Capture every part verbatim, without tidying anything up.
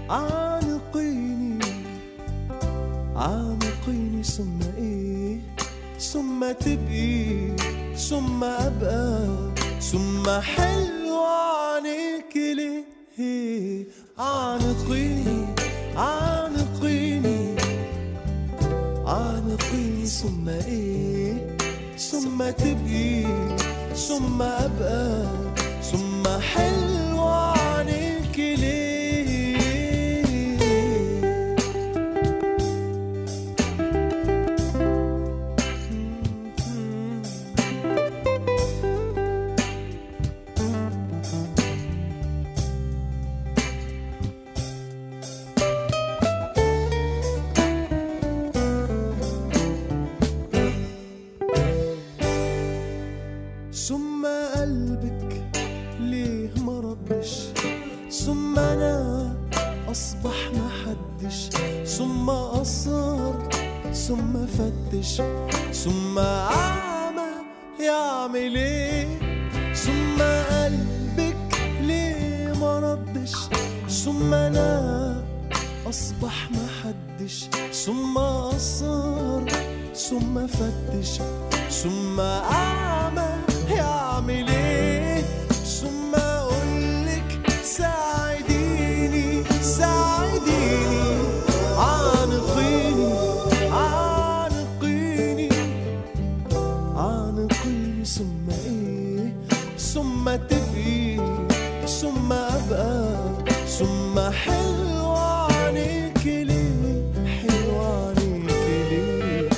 عانقيني عانقيني ثم ايه، ثم تبقي، ثم ابقى، ثم حلو عنيك ليه. عانقيني عانقيني عانقيني ثم ايه، ثم تبقي، ثم ابقى، ثم حلو عنيك ليه. ثم قلبك ليه مردش، ثم انا اصبح محدش، ثم اصر، ثم فتش، ثم اعمى يعمل ايه. ثم قلبك ليه مردش، ثم انا اصبح محدش، ثم اصر، ثم فتش، ثم اعمى يعمل ايه. ثم اقولك ساعديني ساعديني، عانقيني عانقيني عانقيني ثم ايه، ثم تبقي، ثم ابقى، ثم حلو عنيك ليه، حلو عنيك ليه.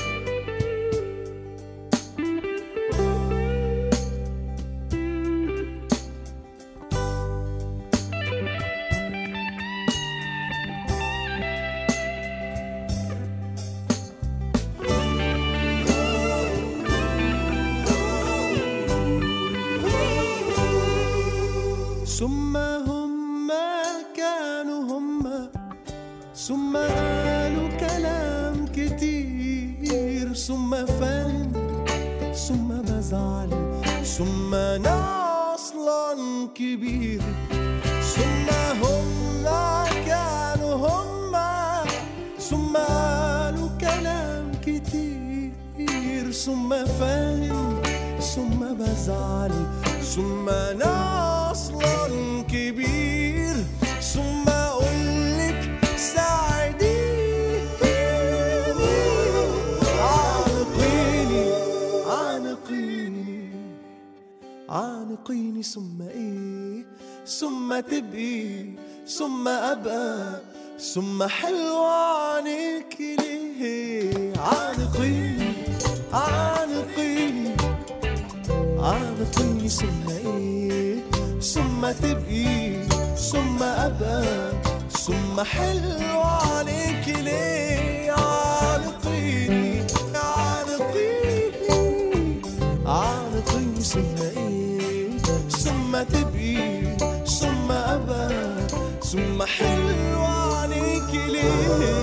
ثم هم كانوا هم، ثم قالوا كلام كتير، ثم فهم، ثم بزعل، ثم انا اصلا كبير. ثم هم كانوا هم، ثم قالوا كلام كتير، ثم فهم، ثم بزعل، ثم انا اصلا كبير. ثم اقولك ساعديني، عانقيني عانقيني عانقيني ثم ايه، ثم تبقي، ثم ابقى، ثم حلو عنيك ليه. عانقيني عانقيني عانقيني ثم ايه، ثم تبقي، ثم ابقى، ثم حلو عليك ليه. عانقيني عانقيني عانقيني ثم ايه، ثم تبقي، ثم ابقى، ثم حلو عليك ليه.